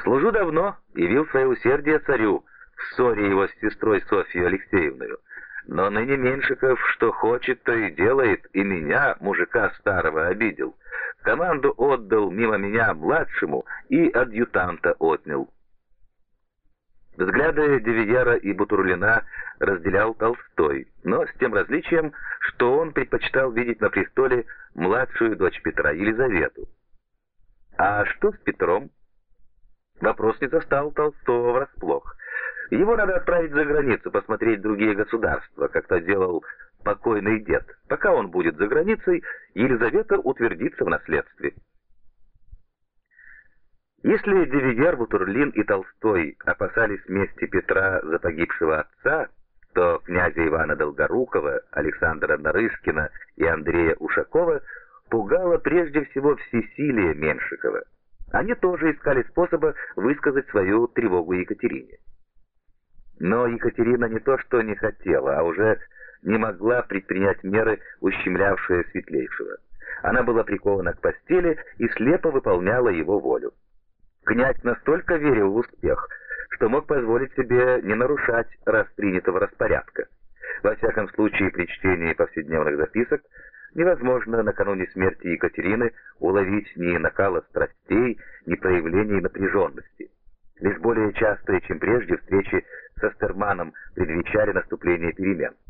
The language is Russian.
Служу давно, явил свое усердие царю в ссоре его с сестрой Софьей Алексеевной. Но ныне Меньшиков что хочет, то и делает, и меня, мужика старого, обидел. Команду отдал мимо меня младшему и адъютанта отнял. Взгляды Девиера и Бутурлина разделял Толстой, но с тем различием, что он предпочитал видеть на престоле младшую дочь Петра, Елизавету. А что с Петром? Вопрос не застал Толстого врасплох. Его надо отправить за границу, посмотреть другие государства, как то делал покойный дед. Пока он будет за границей, Елизавета утвердится в наследстве. Если Девиер, Бутурлин и Толстой опасались мести Петра за погибшего отца, то князя Ивана Долгорукова, Александра Нарышкина и Андрея Ушакова пугало прежде всего всесилие Меншикова. Они тоже искали способа высказать свою тревогу Екатерине. Но Екатерина не то что не хотела, а уже не могла предпринять меры, ущемлявшие Светлейшего. Она была прикована к постели и слепо выполняла его волю. Князь настолько верил в успех, что мог позволить себе не нарушать принятого распорядка. Во всяком случае, при чтении повседневных записок невозможно накануне смерти Екатерины уловить ни накала страстей, ни проявлений напряженности. Лишь более частые, чем прежде, встречи с Астерманом предвещали наступление перемен.